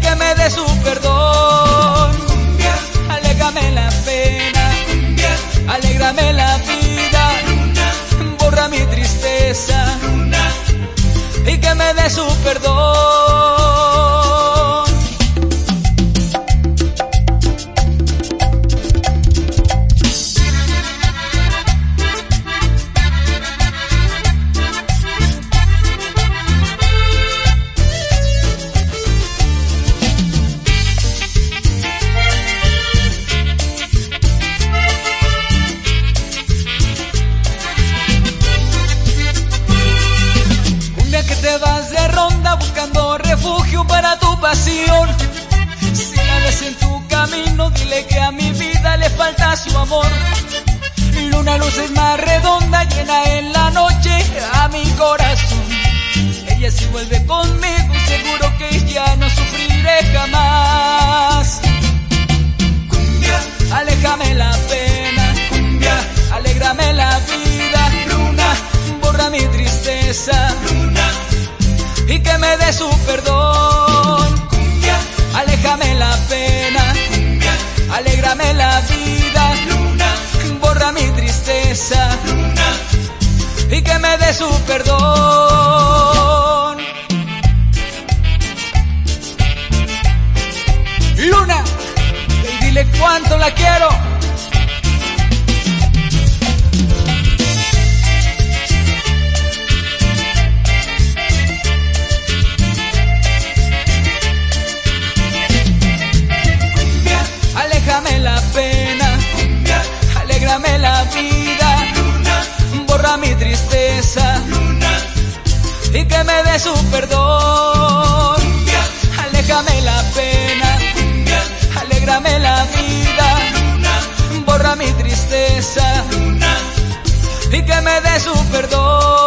que me dé su perdón. Alégrame la pena, alégrame la vida, borra mi tristeza y que me dé su perdón. Te vas de ronda buscando refugio para tu pasión. Si la ves en tu camino, dile que a mi vida le falta su amor. Luna, luz es más redonda, llena en la noche a mi corazón. Ella si vuelve conmigo, seguro que ya no sufriré jamás. Cumbia, aléjame la pena, cumbia, alégrame la vida, luna, borra mi tristeza, luna, y que me dé su perdón. Cumbia, aléjame la pena, cumbia, alégrame la vida, luna, borra mi tristeza, luna, y que me dé su perdón. Luna, y dile cuánto la quiero. Aléjame la pena, alégrame la vida, borra mi tristeza y que me dé su perdón. Aléjame la pena, alégrame la vida, borra mi tristeza y que me dé su perdón.